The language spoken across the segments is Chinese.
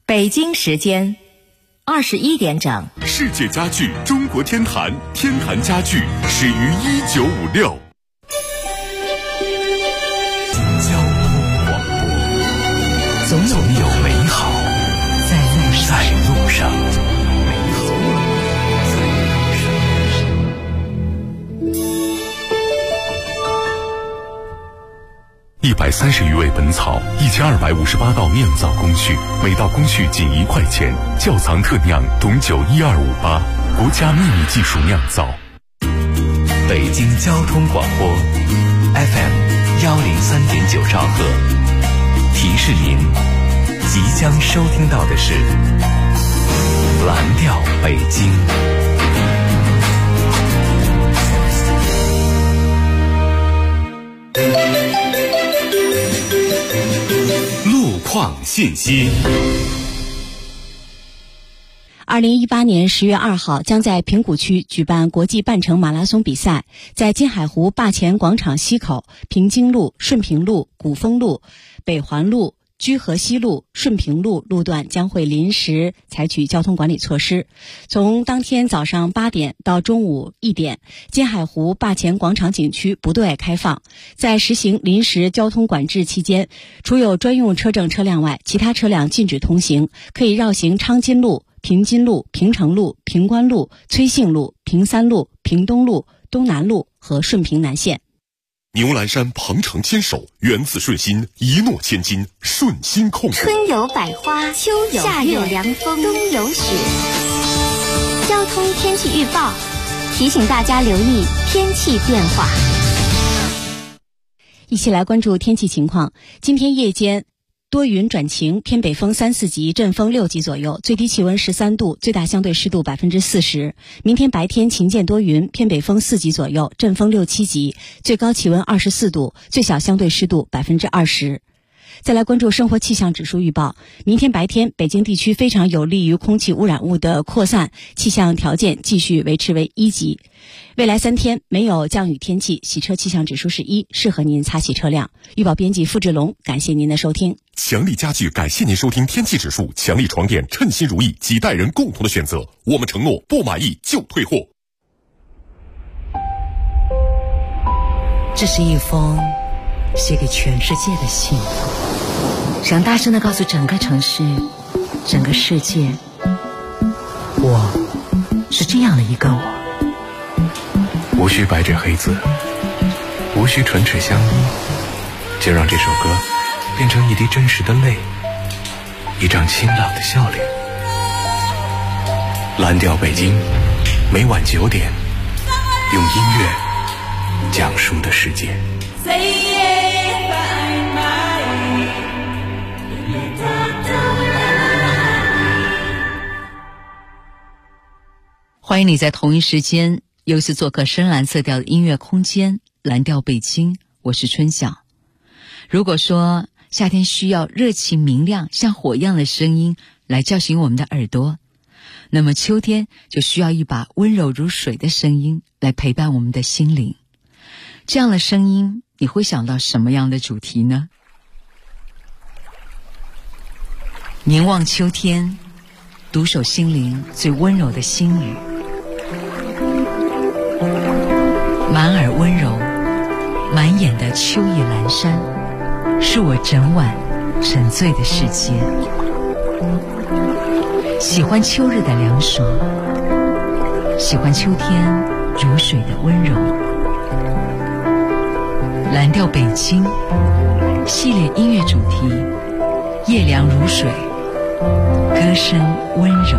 北京时间21点整。 世界家具中国天坛，天坛家具始于1956。交通广播，总有美好在路上。130余味本草，1258道酿造工序，每道工序仅1块钱。窖藏特酿董酒1258，国家秘密技术酿造。 北京交通广播 FM 103.9兆赫，提示您即将收听到的是蓝调北京。 路况信息。 2018年10月2号将在平谷区举办国际半程马拉松比赛，在金海湖坝前广场西口、平津路、顺平路、古风路、北环路、居河西路、顺平路路段将会临时采取交通管理措施。从当天早上8点到中午1点，金海湖坝前广场景区不对外开放。在实行临时交通管制期间，除有专用车证车辆外，其他车辆禁止通行，可以绕行昌金路、平津路、平城路、平关路、崔姓路、平三路、平东路、东南路和顺平南线。 牛栏山鹏程牵手，缘自顺心，一诺千金，顺心控股。 春有百花，秋有夏有凉风，冬有雪。交通天气预报提醒大家留意天气变化。 一起来关注天气情况。今天夜间多云转晴，偏北风3、4级，阵风6级左右，最低气温13度，最大相对湿度40%。明天白天晴间多云，偏北风4级左右，阵风6、7级，最高气温24度，最小相对湿度20%。再来关注生活气象指数预报。明天白天，北京地区非常有利于空气污染物的扩散，气象条件继续维持为1级。未来3天没有降雨天气，洗车气象指数是1，适合您擦洗车辆。预报编辑付志龙，感谢您的收听。 强力家具感谢您收听天气指数。强力床垫，称心如意，几代人共同的选择。我们承诺不满意就退货。 这是一封写给全世界的信，想大声地告诉整个城市、整个世界，我是这样的一个我。 无需白纸黑字，无需唇齿相依，就让这首歌变成一滴真实的泪，一张清朗的笑脸。蓝调北京，每晚9点，用音乐讲述的世界。 欢迎你在同一时间又是做客深蓝色调的音乐空间，蓝调北京，我是春晓。如果说夏天需要热情明亮像火一样的声音来叫醒我们的耳朵，那么秋天就需要一把温柔如水的声音来陪伴我们的心灵。这样的声音，你会想到什么样的主题呢？凝望秋天，独守心灵最温柔的心语。满耳温柔，满眼的秋意阑珊，是我整晚沉醉的世界。喜欢秋日的凉爽，喜欢秋天如水的温柔。蓝调北京系列音乐主题，夜凉如水，歌声温柔。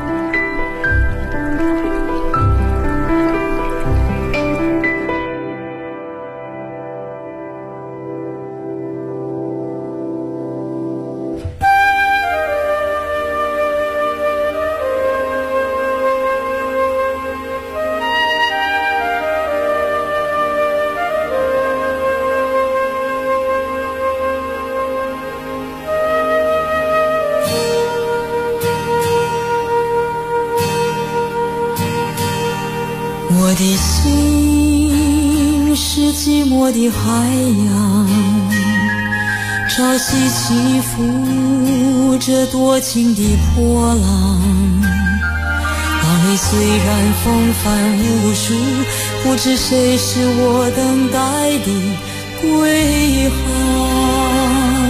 我的心是寂寞的海洋， 潮汐起伏着多情的波浪，浪里虽然风帆无数，不知谁是我等待的归航。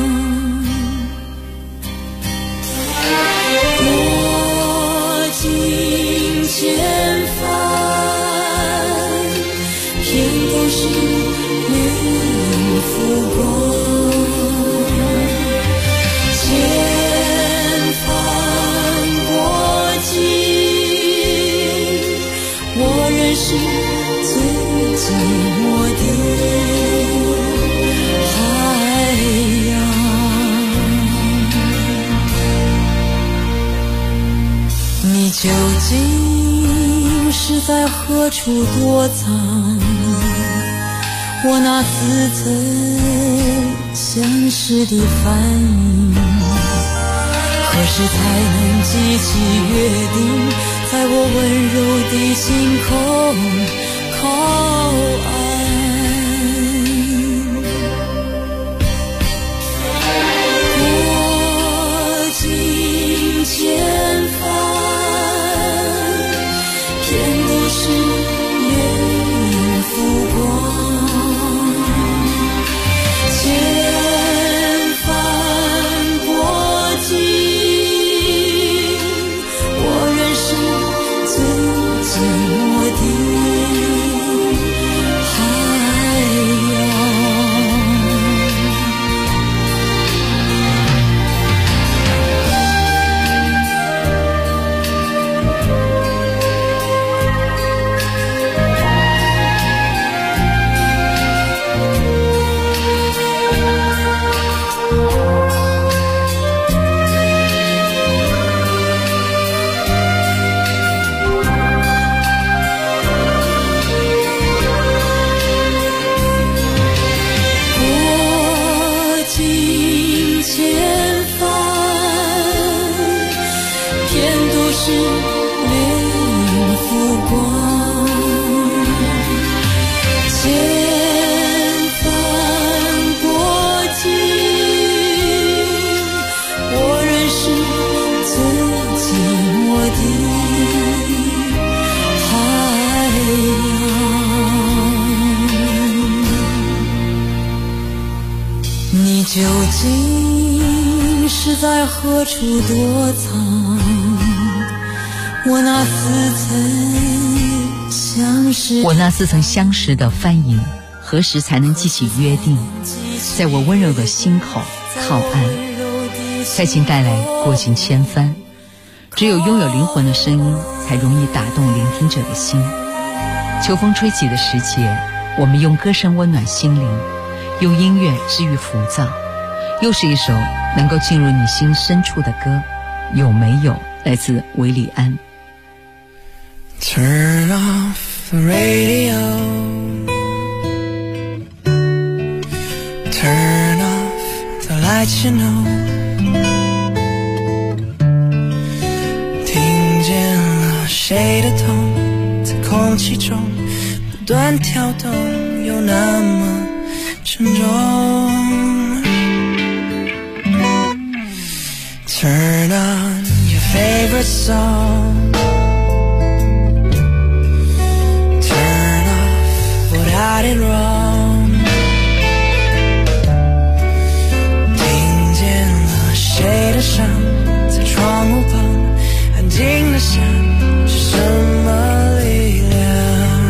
过尽千帆，偏都是月影浮光。千帆过尽，我仍是最寂寞的海洋。你究竟是在何处躲藏？我那似曾相识的反应，何时才能记起约定，在我温柔的心口靠岸？过尽千帆，偏都是月影浮光。千帆过尽，我仍是最寂寞的海究竟是在何处躲藏？我那似曾相识的帆影，何时才能记起约定，在我温柔的心口靠岸？蔡琴带来过尽千帆，只有拥有灵魂的声音，才容易打动聆听者的心。秋风吹起的时节，我们用歌声温暖心灵，用音乐治愈浮躁。又是一首能够进入你心深处的歌，有没有？来自韦礼安。 Turn off the radio, turn off the lights, you know. 听见了谁的痛，在空气中不断跳动，又那么沉重。 Turn on your favorite song, turn off what I did wrong. 听见了谁的伤，在窗户旁安静的想，是什么力量？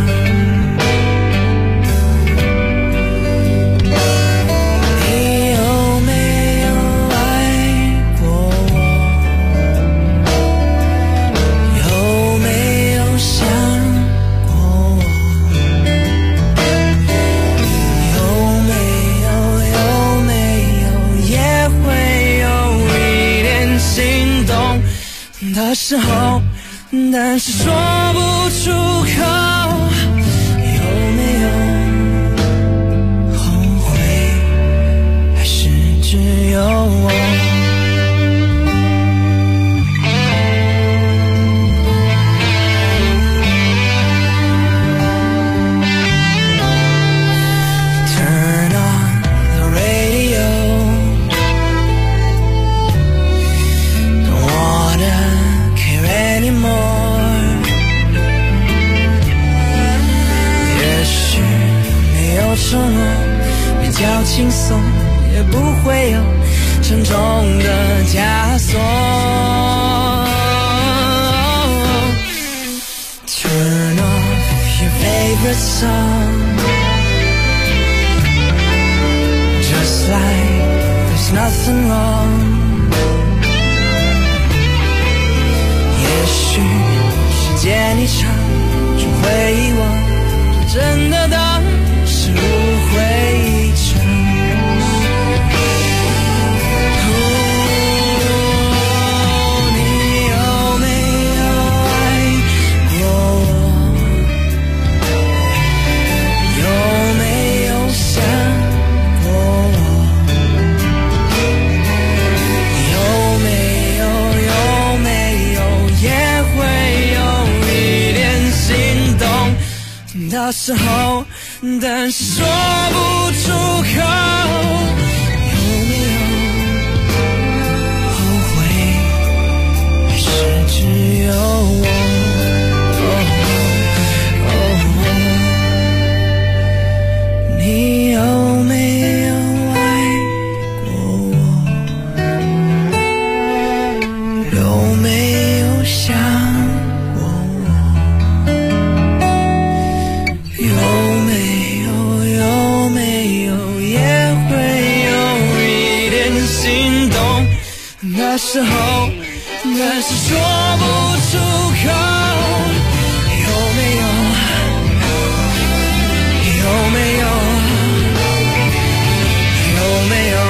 的时候，但是说不出口，有没有后悔，还是只有我？Turn on the radio, 不会有沉重的枷锁。Turn off your favorite song, just like there's nothing wrong. 也许时间一长就会遗忘，真的当是误会一场。到时候，但是说不出口，有没有后悔，还是只有我？你有没有爱过我？有没有想？那时候，但是说不出口，有没有？有没有？有没有？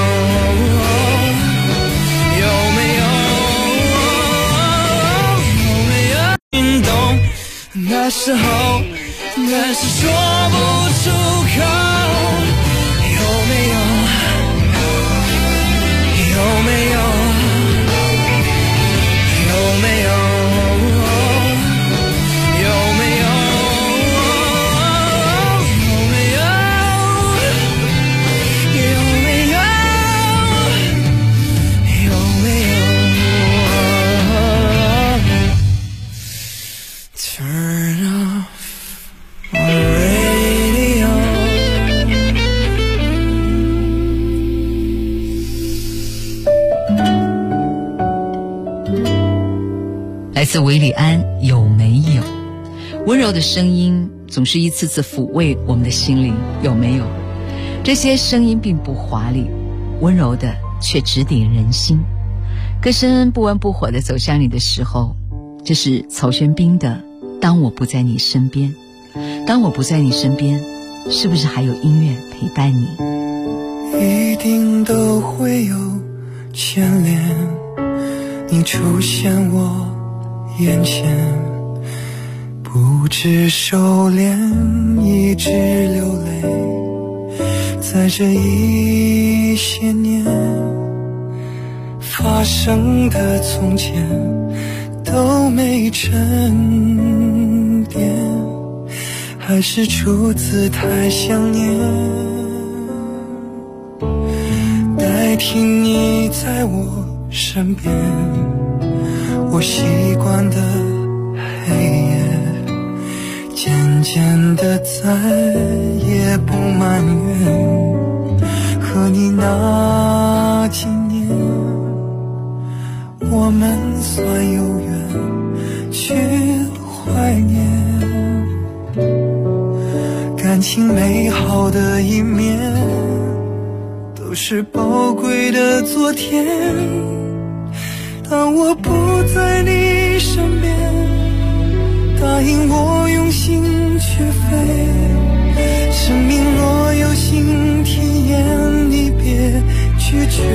有没有？有没有心动？那时候，但是说不出口，有没有？有没有？有没有？有没有？有没有？有没有？有没有 ？Turn off my radio。 来自韦礼安，有没有？温柔的声音总是一次次抚慰我们的心灵，有没有？这些声音并不华丽，温柔的却直抵人心。歌声不温不火地走向你的时候，这是曹轩宾的《当我不在你身边》。当我不在你身边，是不是还有音乐陪伴你？ 一定都会有牵连，你出现我眼前，不知收敛，一直流泪，在这一些年发生的从前都没沉淀，还是初次太想念，代替你在我身边，我习惯的黑夜，渐渐的再也不埋怨，和你那几年，我们算有缘，却怀念，感情美好的一面，都是宝贵的昨天。当我不在你身边，答应我用心去飞，生命若有新体验，你别拒绝。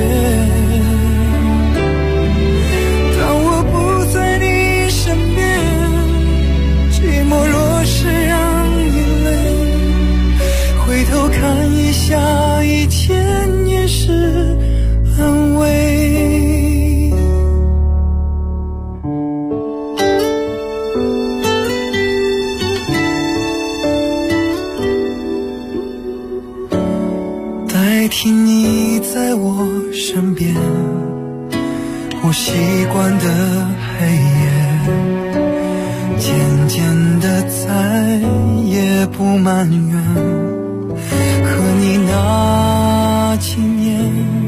当我不在你身边，寂寞若是让你累，回头看一下以前也是安慰。代替你在我身边，我习惯的黑夜，渐渐的再也不埋怨，和你那几年，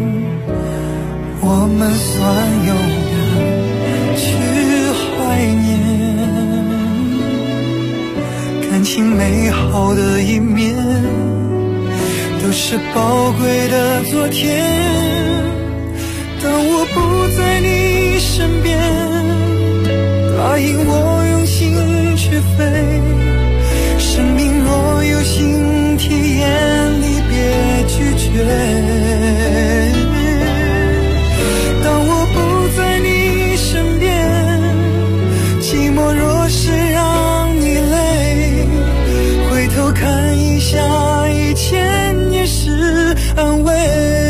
我们算永远去怀念。感情美好的一面，都是宝贵的昨天。当我不在你身边，答应我用心去飞。生命若有新体验，你别拒绝。当我不在你身边，寂寞若是让你累，回头看一下，以前也是安慰。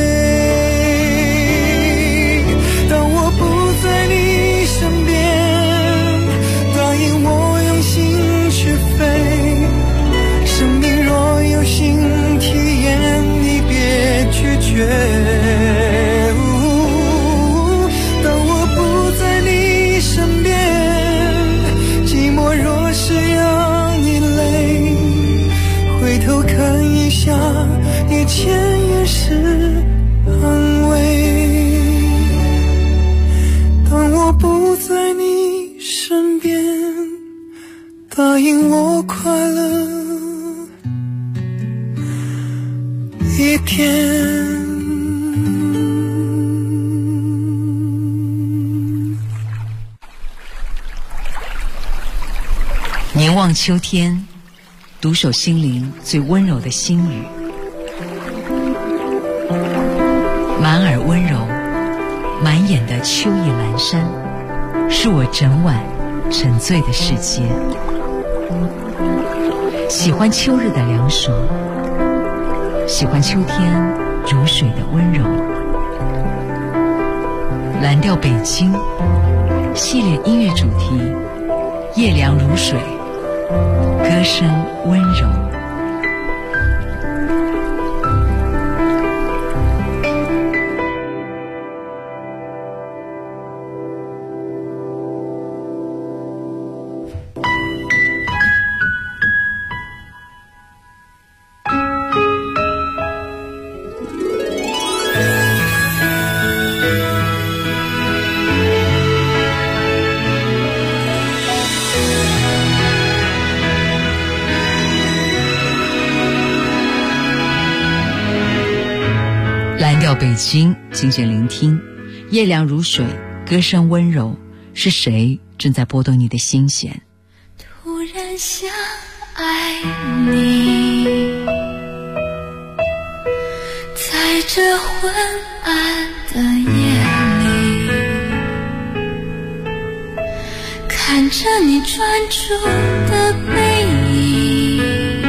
当我不在你身边，答应我用心去飞。生命若有新体验，你别拒绝。当我不在你身边，寂寞若是让你累，回头看一下，以前也是安慰。当我不在你身边，答应我快乐一天。 凝望秋天，独守心灵最温柔的心语。满耳温柔，满眼的秋意阑珊，是我整晚沉醉的世界。喜欢秋日的凉爽，喜欢秋天如水的温柔。蓝调北京系列音乐主题，夜凉如水，歌声温柔。蓝调北京，静静聆听，夜凉如水，歌声温柔。是谁正在拨动你的心弦？ 突然想爱你，在这昏暗的夜里，看着你专注的背影，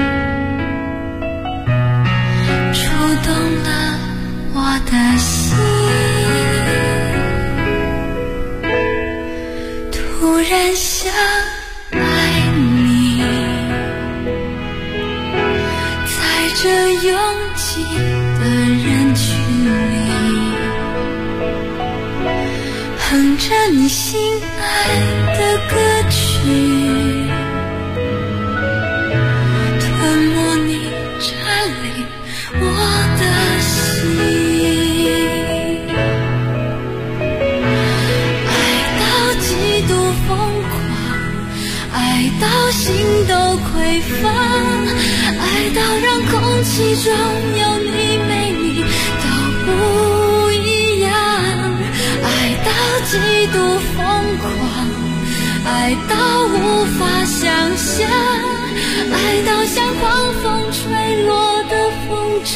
触动了我的心。突然想爱你，在这拥挤的人群里，哼着你心爱的歌曲，吞没你占领我的心。爱到心都匮乏，爱到让空气中有你没你都不一样，爱到极度疯狂，爱到无法想象，爱到像狂风吹落的风筝，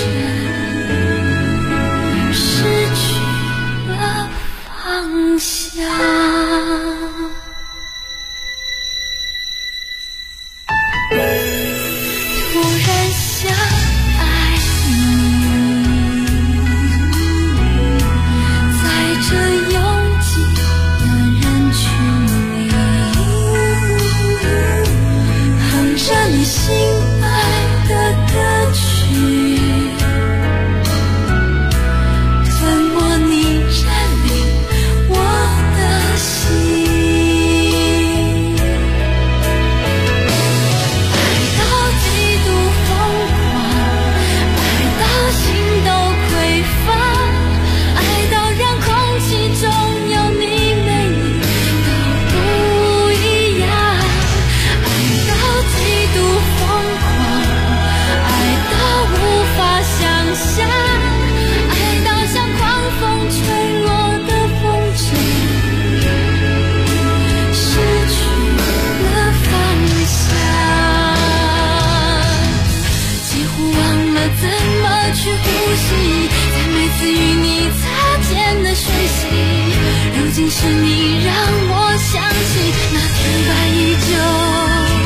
失去了方向。心爱的歌曲， 定是你让我想起那停摆已久。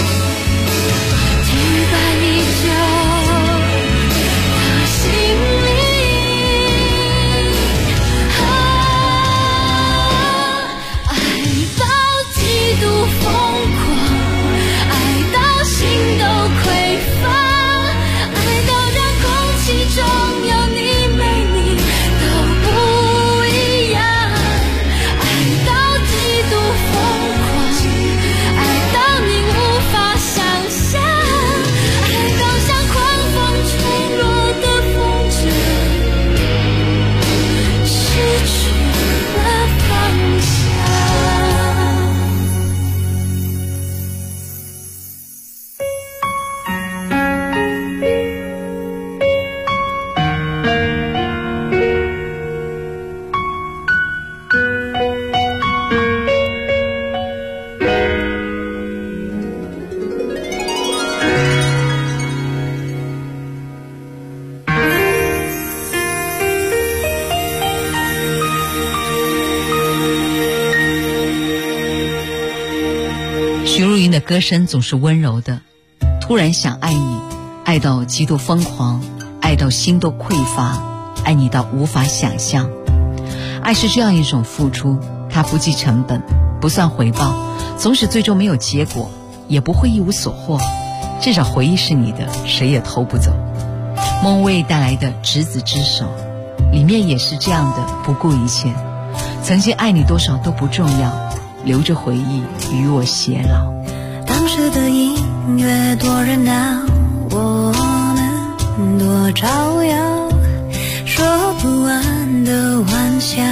歌声总是温柔的，突然想爱你，爱到极度疯狂，爱到心都匮乏，爱你到无法想象。爱是这样一种付出，它不计成本，不算回报，总使最终没有结果，也不会一无所获，至少回忆是你的，谁也偷不走。孟蔚带来的《执子之手》里面也是这样的不顾一切，曾经爱你多少都不重要，留着回忆与我偕老。 当时的音乐多热闹，我们多招摇，说不完的玩笑。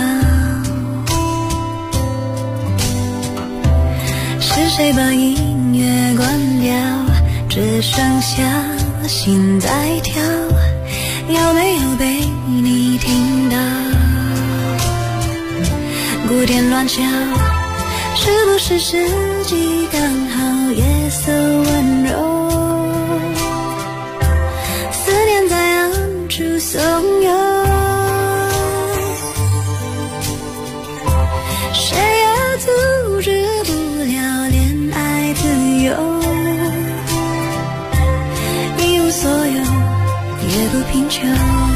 是谁把音乐关掉，只剩下心在跳，有没有被你听到？鼓点乱敲，是不是时机刚好，夜色温柔，思念在暗处怂恿，谁也阻止不了恋爱自由，一无所有也不贫穷。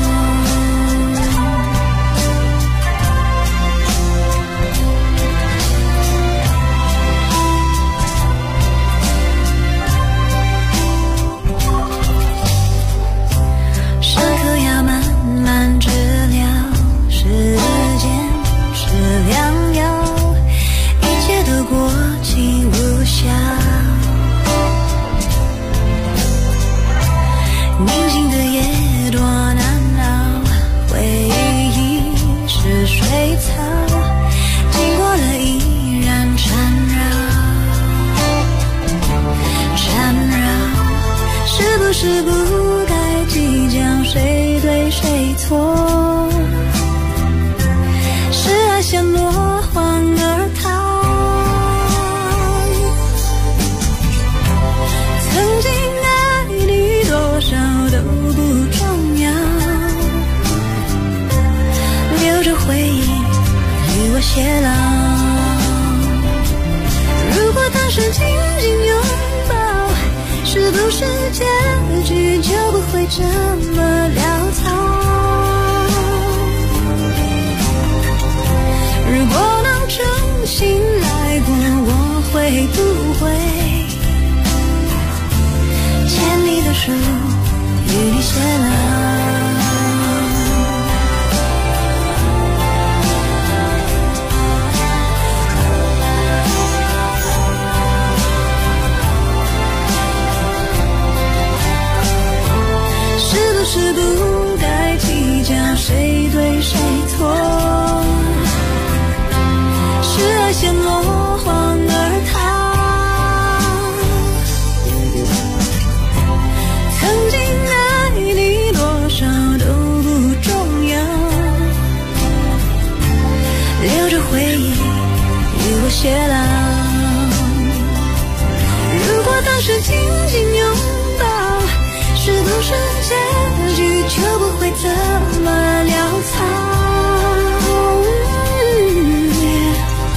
宁静的夜多难熬，回忆是水草，经过了依然缠绕，是不是不该计较谁对谁错？是爱像落荒而逃。回忆与我偕老，如果当时紧紧拥抱，是不是结局就不会这么潦草？如果能重新来过，我会不会牵你的手与你偕老？是不该计较谁对谁错，是爱先落荒而逃。曾经爱你多少都不重要，留着回忆与我偕老。如果当时紧紧拥抱，是不是结局就不会这么潦草？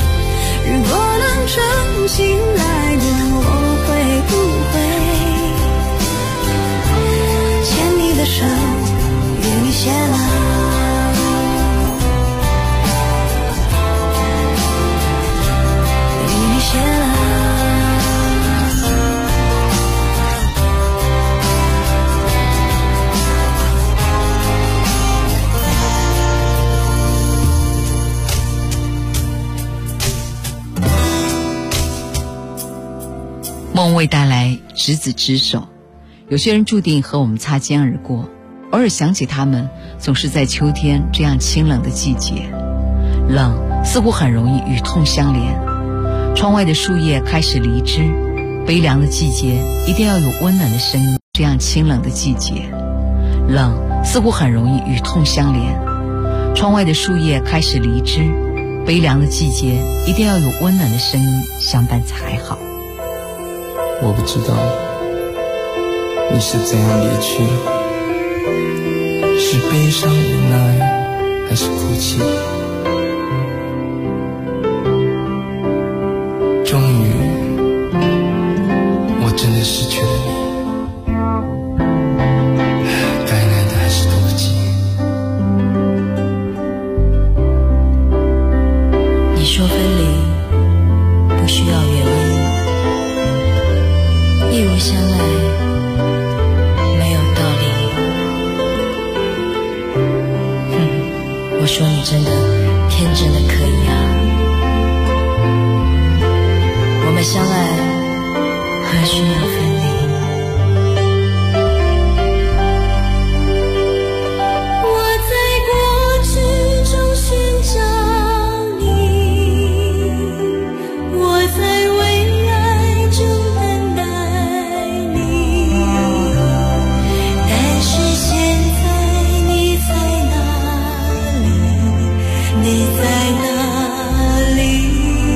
为带来执子之手。有些人注定和我们擦肩而过，偶尔想起他们，总是在秋天这样清冷的季节。冷似乎很容易与痛相连，窗外的树叶开始离枝，悲凉的季节一定要有温暖的声音。这样清冷的季节，冷似乎很容易与痛相连，窗外的树叶开始离枝，悲凉的季节一定要有温暖的声音相伴才好。 我不知道你是怎样离去，是悲伤无奈还是哭泣，终于我真的失去了你，该来的还是来不及。 你说分离不需要原因，一如相爱没有道理。我说你真的天真的可以啊，我们相爱何须要分离。 我在过去中寻找你，我在未来中等待你，但是现在你在哪里？你在哪里？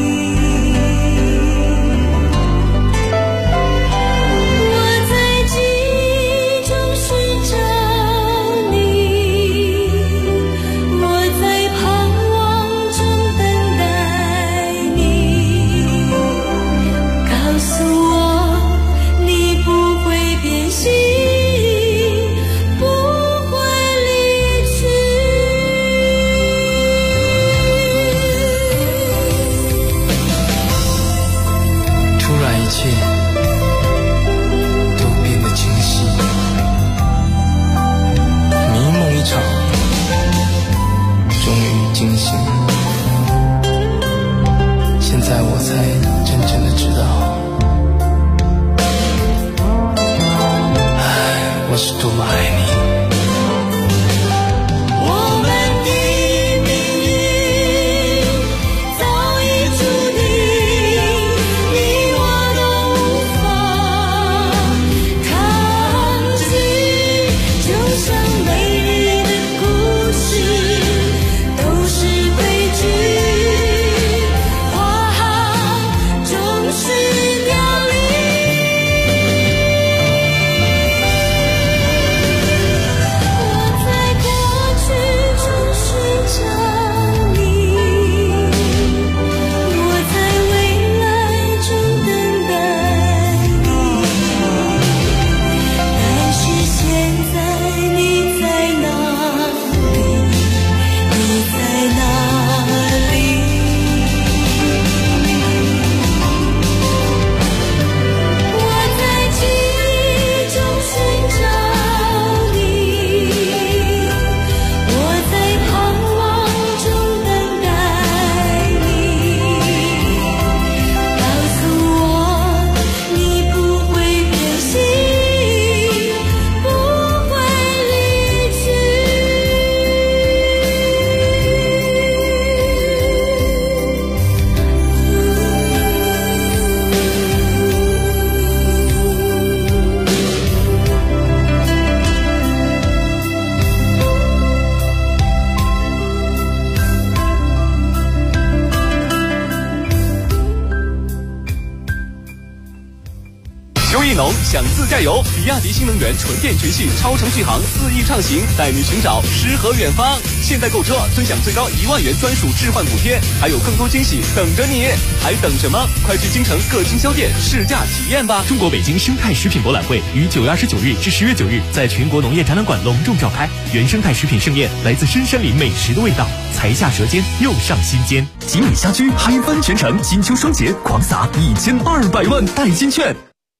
想自驾游，比亚迪新能源纯电全系超长续航4亿畅行，带你寻找诗和远方。现在购车尊享最高1万元专属置换补贴，还有更多惊喜等着你，还等什么？快去京城各经销店试驾体验吧！ 中国北京生态食品博览会于9月29日至10月9日在全国农业展览馆隆重召开，原生态食品盛宴，来自深山里美食的味道，才下舌尖又上心间。 锦里虾居嗨翻全城，金秋双节狂撒1200万代金券。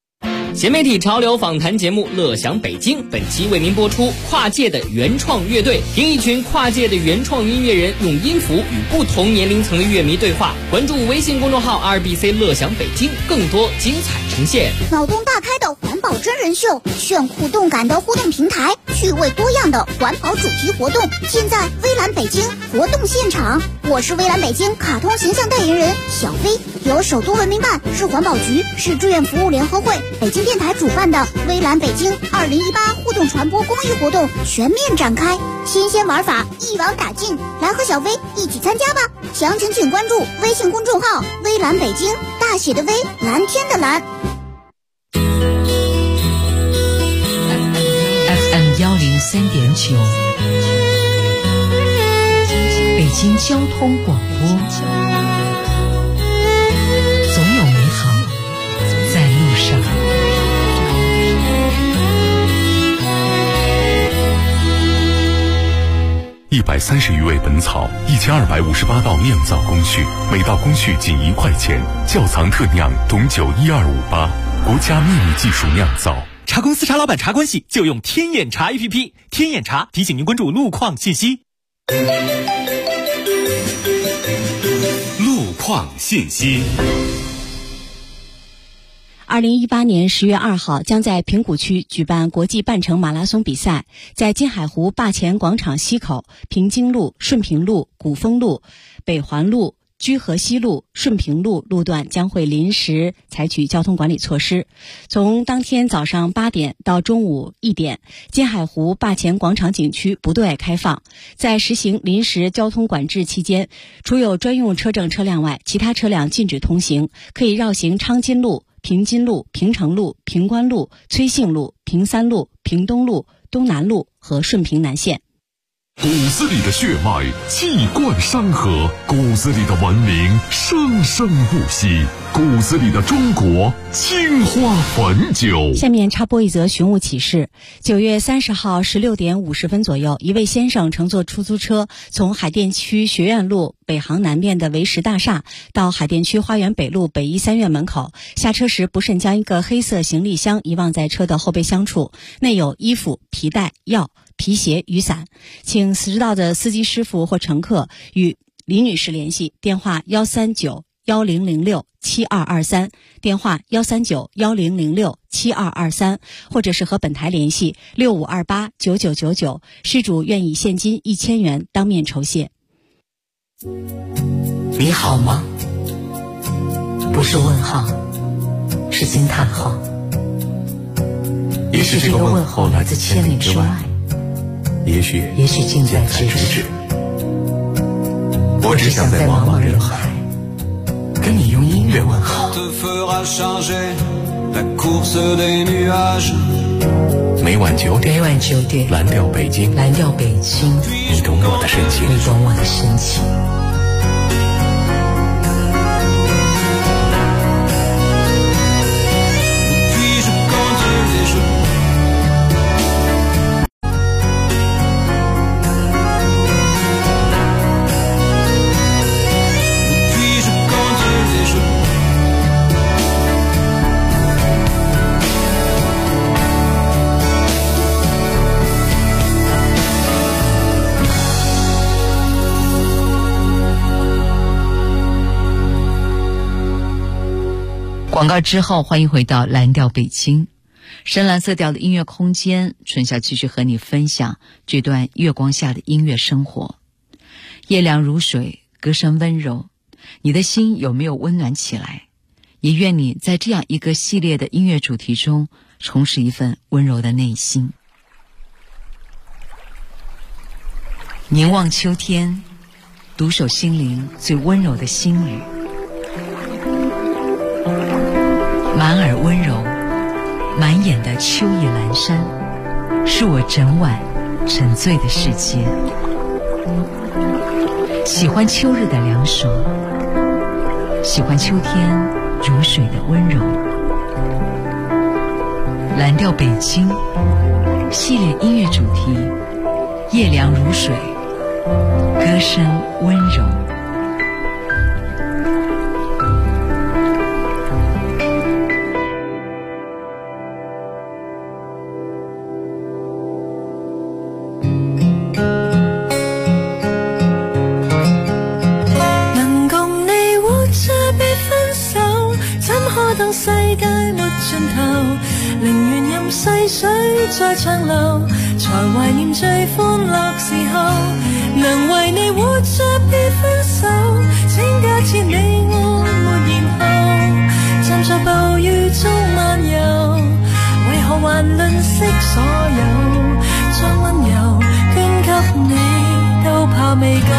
新媒体潮流访谈节目《乐享北京》本期为您播出跨界的原创乐队，听一群跨界的原创音乐人用音符与不同年龄层的乐迷对话。关注微信公众号 2BC 乐享北京，更多精彩呈现。 脑洞大开的环保真人秀，炫酷动感的互动平台，趣味多样的环保主题活动，现在微蓝北京活动现场。我是微蓝北京卡通形象代言人小薇，由首都文明办、市环保局、市志愿服务联合会、北京电台主办的微蓝北京2018互动传播公益活动全面展开，新鲜玩法一网打尽，来和小薇一起参加吧！详情请关注微信公众号微蓝北京，大写的微，蓝天的蓝。 FM 103.9，北京交通广播，总有美好在路上。 130余味本草，1258道酿造工序，每道工序仅1块钱。窖藏特酿董酒12588，国家秘密技术酿造。 茶公司茶老板茶关系就用天眼查 APP， 天眼查提醒您关注路况信息。 路况信息。 2018年10月2号将在平谷区举办国际半程马拉松比赛，在金海湖坝前广场西口、平津路、顺平路、古风路、北环路、居河西路、顺平路路段将会临时采取交通管理措施。从当天早上8点到中午1点，金海湖坝前广场景区不对外开放。在实行临时交通管制期间，除有专用车证车辆外，其他车辆禁止通行，可以绕行昌金路、平津路、平城路、平关路、崔姓路、平三路、平东路、东南路和顺平南线。 骨子里的血脉气贯山河，骨子里的文明生生不息，骨子里的中国青花汾酒。 下面插播一则寻物启事。9月30号16点50分左右，一位先生乘坐出租车从海淀区学院路北航南面的维实大厦到海淀区花园北路北一3院门口，下车时不慎将一个黑色行李箱遗忘在车的后备箱处，内有衣服、皮带、药、皮鞋、雨伞，请知道的司机师傅或乘客与李女士联系，电话13910067223，电话13910067223，或者是和本台联系65289999，失主愿以现金1000元当面酬谢。 你好吗？不是问号，是惊叹号。也许这个问候来自千里之外，也许近在咫尺。我只想在茫茫人海跟你用音乐问候。 每晚9点，蓝调北京，你懂我的深情， 广告之后，欢迎回到蓝调北京，深蓝色调的音乐空间，春夏继续和你分享这段月光下的音乐生活。夜凉如水，歌声温柔，你的心有没有温暖起来？也愿你在这样一个系列的音乐主题中，重拾一份温柔的内心。凝望秋天，独守心灵最温柔的心语。满耳温柔，满眼的秋意阑珊，是我整晚沉醉的世界。喜欢秋日的凉爽，喜欢秋天如水的温柔。蓝调北京系列音乐主题，夜凉如水，歌声温柔。 水在長流，才懷念最歡樂時候。能為你活着別分手，請假設你我沒然後，站在暴雨中漫遊，為何還吝惜所有？將溫柔捐給你，都怕未夠。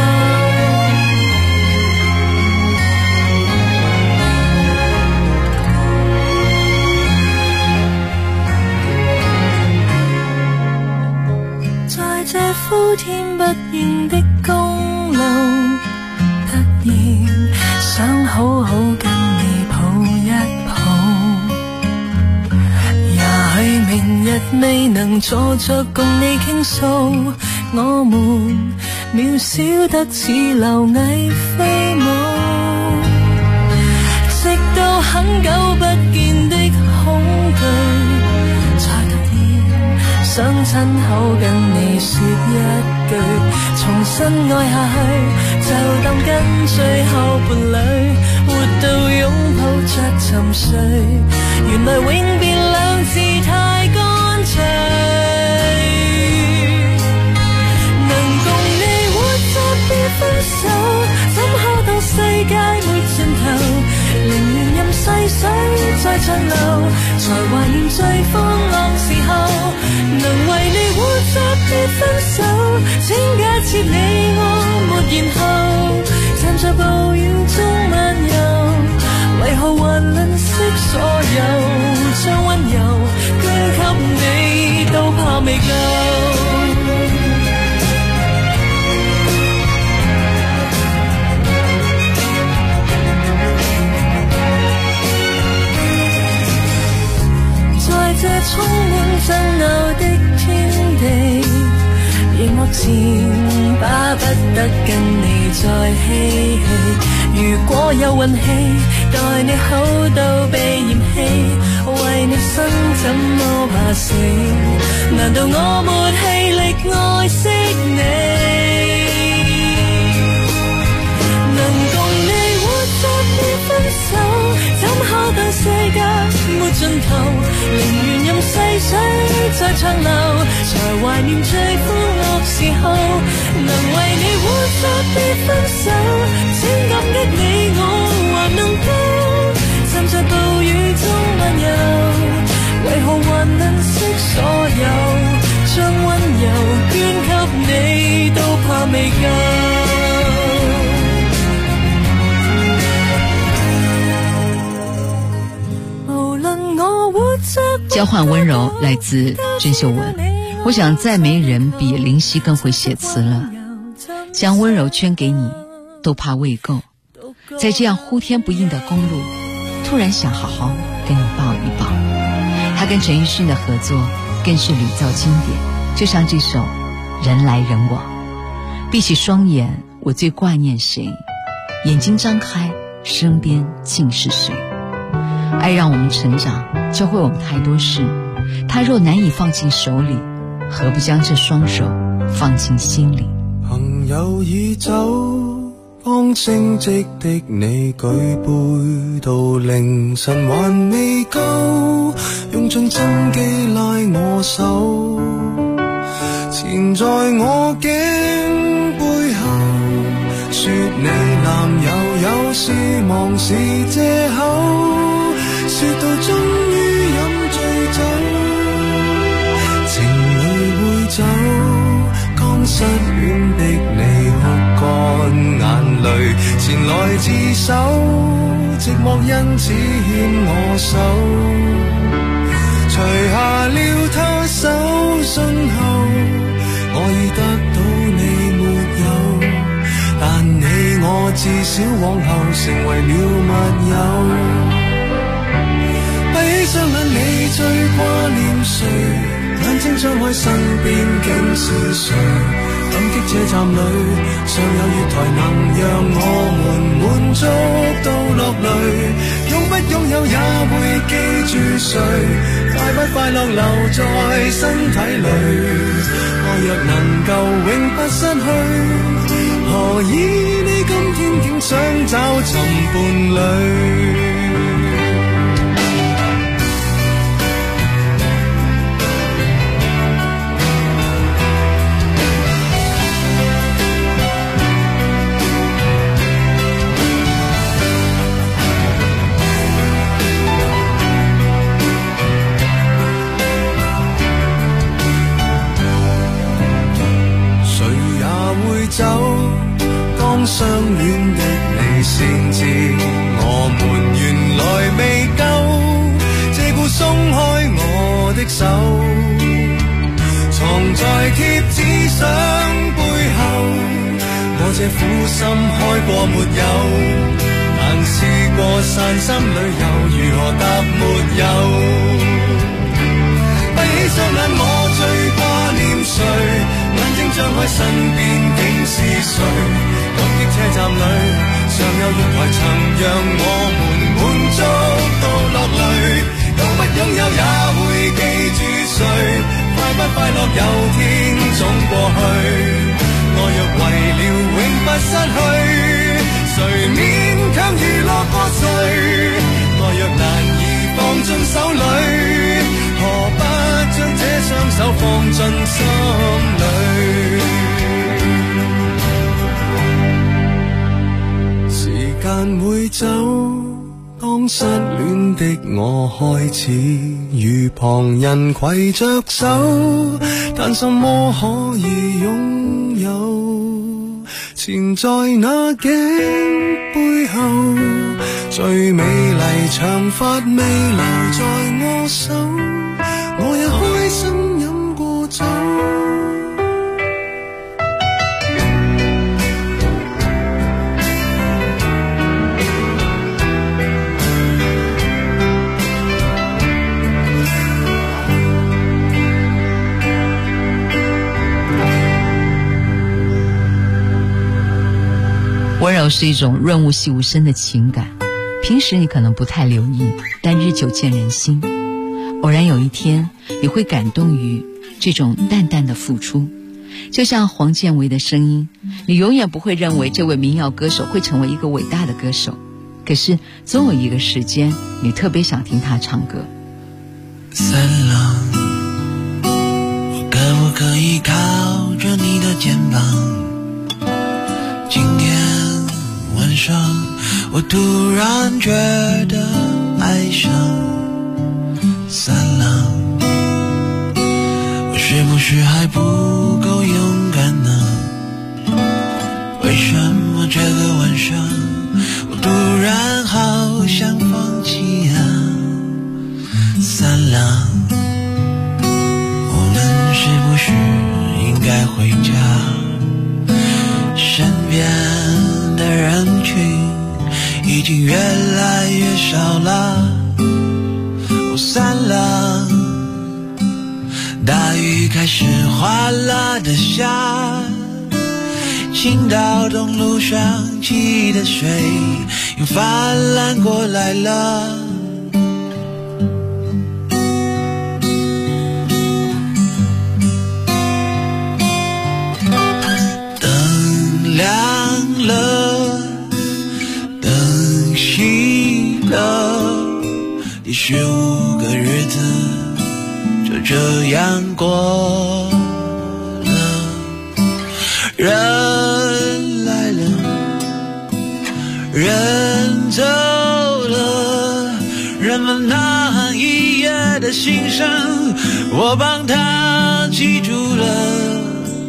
這呼天不應的公路，突然想好好跟你抱一抱。也許明日未能坐着共你傾訴，我們渺小得似螻蟻飛舞，直到很久不見的恐懼，想親口跟你說一句，重新愛下去，就當跟最後伴侶，活到擁抱着沉睡。原來永別兩字太乾脆，能共你活着別分手，怎可當世界沒盡頭？寧願任細水在長流，才懷念最歡樂時候。能為你活着別分手，請假設你我沒然後，站在暴雨中漫遊，為何還吝惜所有？將溫柔捐給你，都怕未夠。在這充滿爭拗的天地，熒幕前巴不得跟你再嬉戲。如果有運氣，待你好到被嫌棄，為你生怎麼怕死？難道我沒氣力愛惜你？能共你活着別分手，怎可當世界沒盡頭？寧願任細水在長流，才懷念最歡樂時候。能為你活着別分手，請感激你我還能夠站在暴雨中漫遊，為何還吝惜所有？將溫柔捐給你，都怕未夠。 交换温柔来自郑秀文。我想再没人比林夕更会写词了，将温柔圈给你都怕未够。在这样呼天不应的公路，突然想好好跟你抱一抱。他跟陈奕迅的合作更是屡造经典，就像这首人来人往。闭起双眼，我最挂念谁？眼睛张开，身边尽是谁？爱让我们成长，教会我们太多事。他若难以放进手里，何不将这双手放进心里？ 朋友已走，剛升職的你舉杯到凌晨還未夠，用盡真機拉我手，纏在我頸背後，說你男友有事忙是藉口。說到終於飲醉酒，情侶會走，剛失戀的你哭乾眼淚，前來自首，寂寞因此牽我手，除下了他手信後，我已得到你沒有，但你我至少往後成為了密友。閉上眼你最掛念誰？眼睛張開身邊竟是誰？感激這站裏尚有月台能讓我們滿足到落淚，擁不擁有也會記住誰？快不快樂留在身體裏，愛若能夠永不失去，何以你今天竟想找尋伴侶？ 戀的你先知，我們原來未夠，這故鬆開我的手，藏在貼紙相背後，我這苦心開過沒有，但試過散心旅遊，如何答沒有？閉起雙眼我最掛念誰？眼睛張開身邊竟是誰？感激車站裏尚有月台曾讓我們滿足到落淚，擁不擁有也會記住誰？快不快樂有天總過去，愛若為了永不失去，誰勉強娛樂過誰？愛若難以放進手裏，何不將這雙手放進心裏？時間會走，當失戀的我開始與旁人攜着手，但什麼可以擁有？纏在那頸背後，最美麗長髮未留在我手，我也開心飲過酒。 温柔是一种润物细无声的情感，平时你可能不太留意，但日久见人心。偶然有一天，你会感动于这种淡淡的付出。就像黄建为的声音，你永远不会认为这位民谣歌手会成为一个伟大的歌手，可是总有一个时间，你特别想听他唱歌。 三郎，我可不可以靠着你的肩膀？今天晚上我突然觉得哀伤。三郎，我是不是还不够勇敢呢？为什么这个晚上我突然好想放弃啊？三郎，我们是不是应该回家？身边的人群已经越来越少了。哦，三郎，大雨开始哗啦的下，青岛东路上积的水又泛滥过来了。灯亮了，灯熄了，第15个日子就这样过了。人来了，人走了，人们那一夜的心声，我帮他记住了。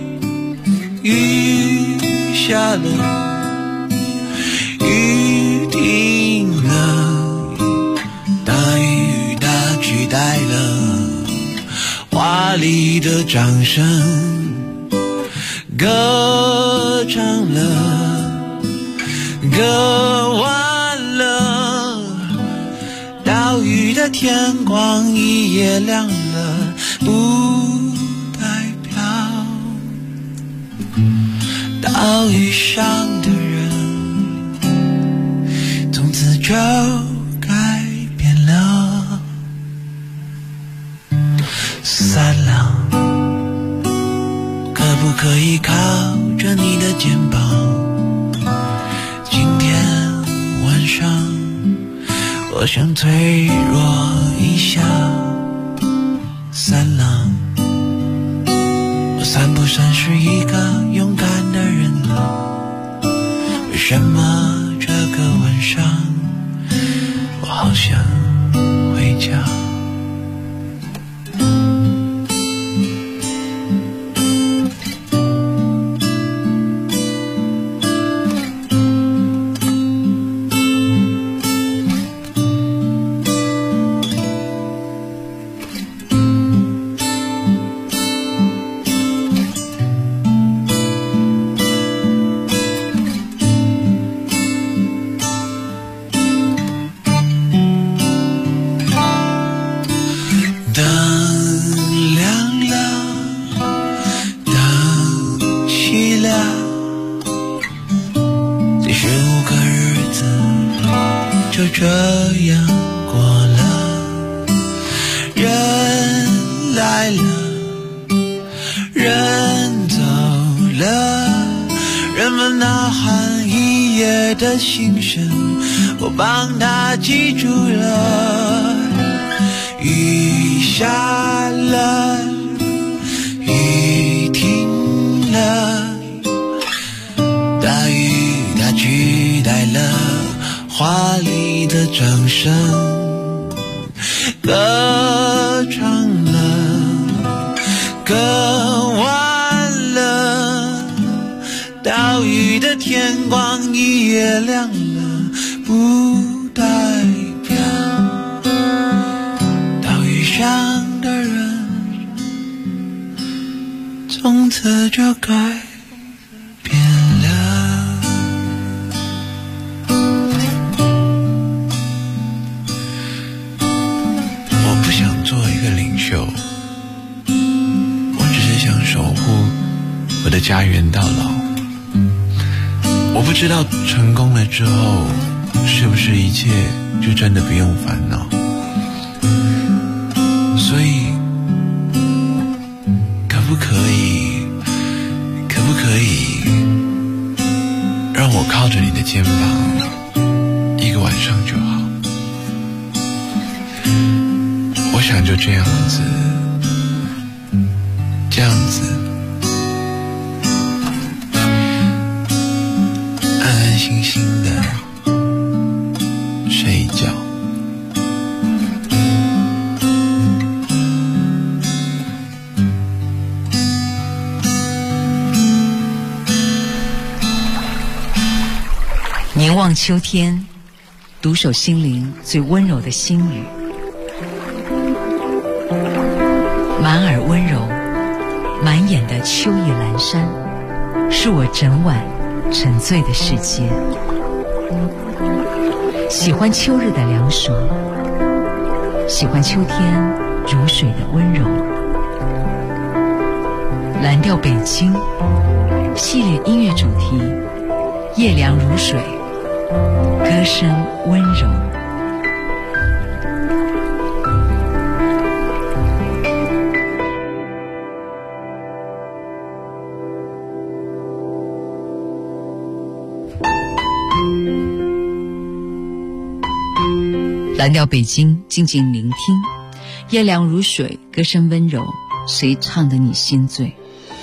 雨下了，雨停了，大雨它取代了华丽的掌声，歌唱了，歌完了，岛屿的天光一夜亮了，不代表岛屿上的人从此就改变了。三郎，可不可以靠着你的肩膀？今天晚上我想脆弱一下。三郎，我算不算是一个勇敢的人呢？为什么这个晚上我好想回家？ 15个日子就这样过了，人来了，人走了，人们呐喊一夜的心声，我帮他记住了。雨下了，雨停了，大雨它取代了华丽的掌声，歌唱了，歌完了，岛屿的天光一夜亮了，不代表岛屿上的人从此就改变了。我不想做一个领袖，我只是想守护我的家园到老。我不知道成功了之后是不是一切就真的不用烦恼，所以可不可以让我靠着你的肩膀一个晚上就好。我想就这样子安安心心的睡一觉。 凝望秋天，独守心灵最温柔的心语，满耳温柔，满眼的秋意阑珊，是我整晚沉醉的世界。喜欢秋日的凉爽，喜欢秋天如水的温柔。蓝调北京系列音乐主题，夜凉如水，歌声温柔。蓝调北京，静静聆听，夜凉如水，歌声温柔，谁唱得你心醉？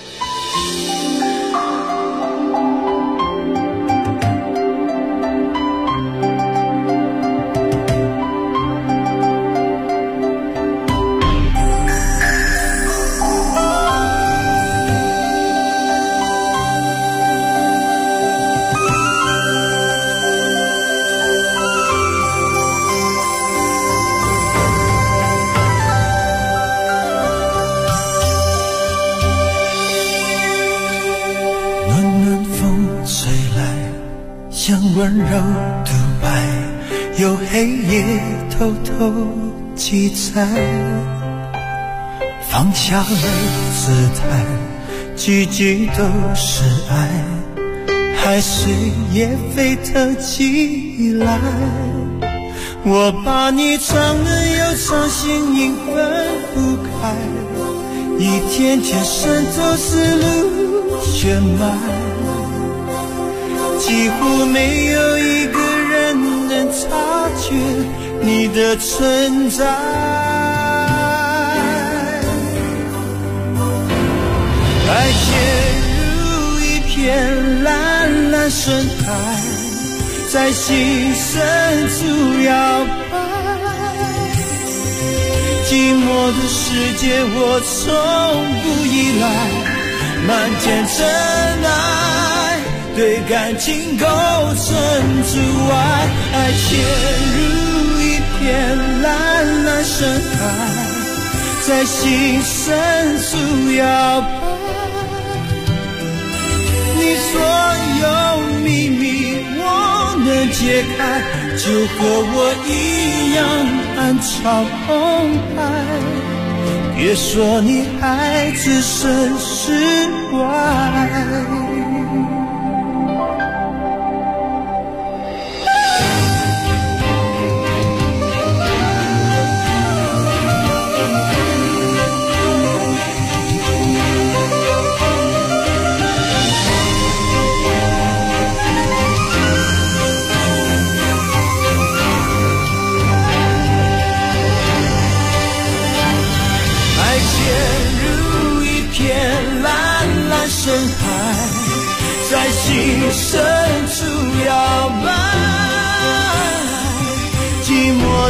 温柔独白，有黑夜偷偷记载，放下了姿态，句句都是爱，海水也沸腾起来。我把你唱得又唱，心影分不开，一天天渗透思路血脉，几乎没有一个人能察觉你的存在。爱潜入一片蓝蓝深海，在心深处摇摆，寂寞的世界我从不依赖，漫天尘埃对感情构成阻碍。爱潜入一片蓝蓝深海，在心深处摇摆，你所有秘密我能解开，就和我一样暗潮澎湃，别说你还置身事外。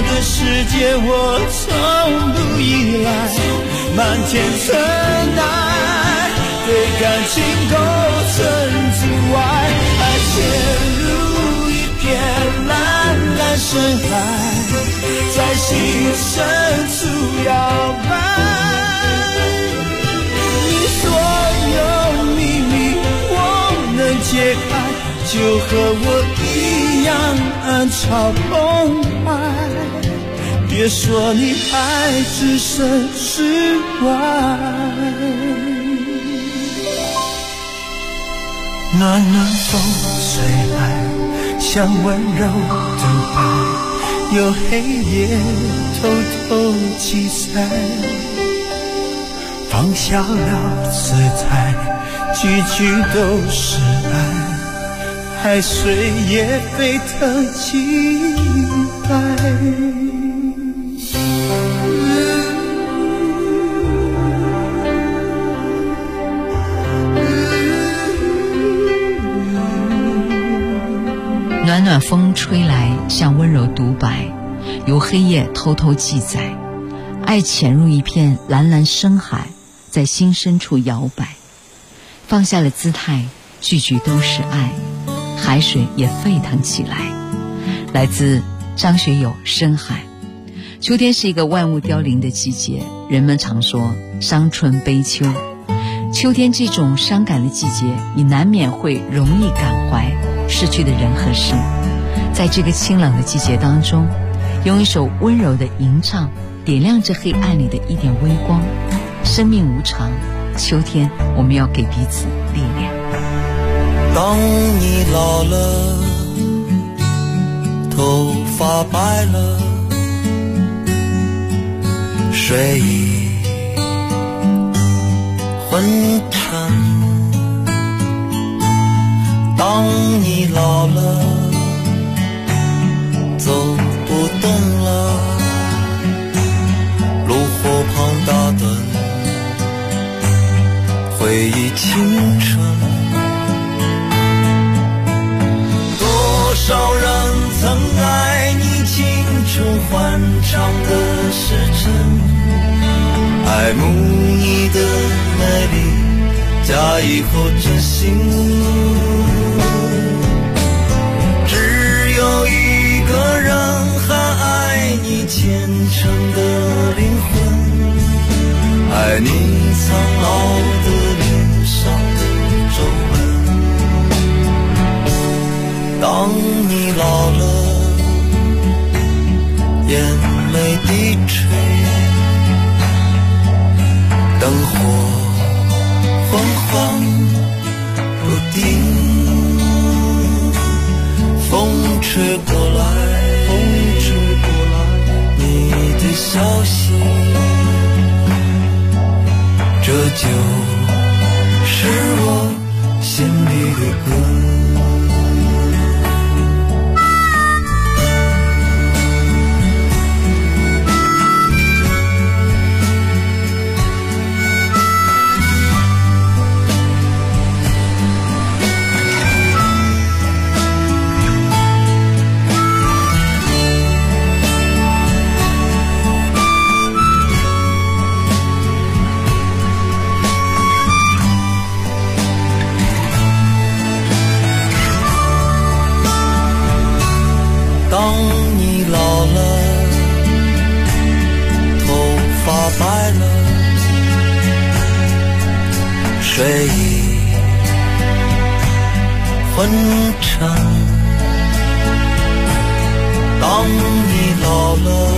的世界我从不依赖，漫天尘埃对感情构成阻碍，爱陷入一片蓝蓝深海，在心深处摇摆。你所有秘密我能解开，就和我一样暗潮澎湃。别说你爱置身事外，暖暖风吹来，像温柔独白，有黑夜偷偷记载，放下了色彩，句句都是爱，海水也沸腾起来。 暖暖风吹来，像温柔独白，由黑夜偷偷记载，爱潜入一片蓝蓝深海，在心深处摇摆，放下了姿态，句句都是爱，海水也沸腾起来。来自张学友《深海》。秋天是一个万物凋零的季节，人们常说伤春悲秋。秋天这种伤感的季节，你难免会容易感怀逝去的人和事。在这个清冷的季节当中，用一首温柔的吟唱点亮这黑暗里的一点微光。生命无常，秋天我们要给彼此力量。 当你老了，头发白了，睡意昏沉。当你老了，走不动了，炉火旁打盹，回忆青春。多少人曾爱你青春欢畅的时辰，爱慕你的美丽，假意或真心。只有一个人还爱你虔诚的灵魂，爱你苍老的脸上的皱纹。当你老了，眼泪低垂，灯火昏黄不定，风吹过来，你的消息，这就是我心里的歌。当你老了，头发白了，睡意昏沉。当你老了，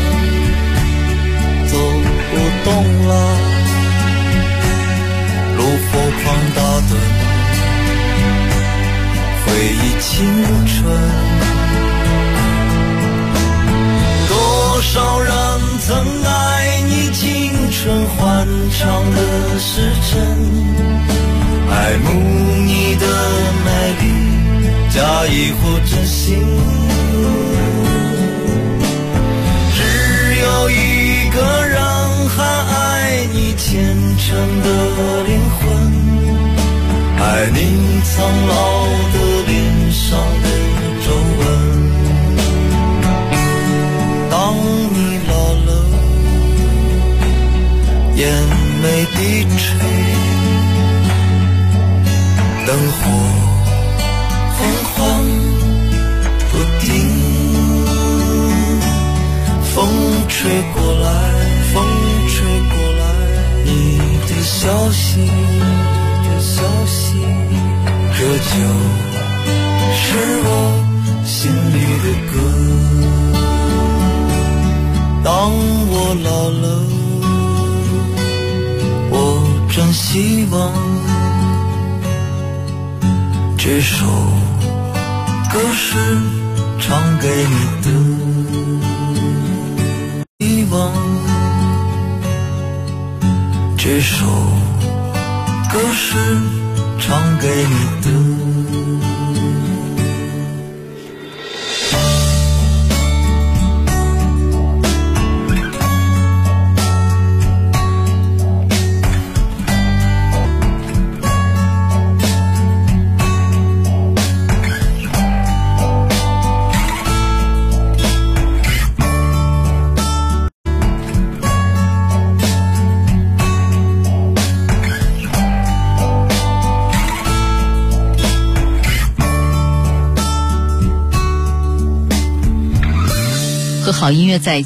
走不动了，炉火旁打盹，回忆青春。多少人曾爱你青春欢畅的时辰，爱慕你的美丽，假意或真心。只有一个人还爱你虔诚的灵魂，爱你苍老的脸上的皱纹。当心里的歌。当我老了，我真希望这首歌是唱给你的，希望这首歌是唱给你的。 和好音乐在一起。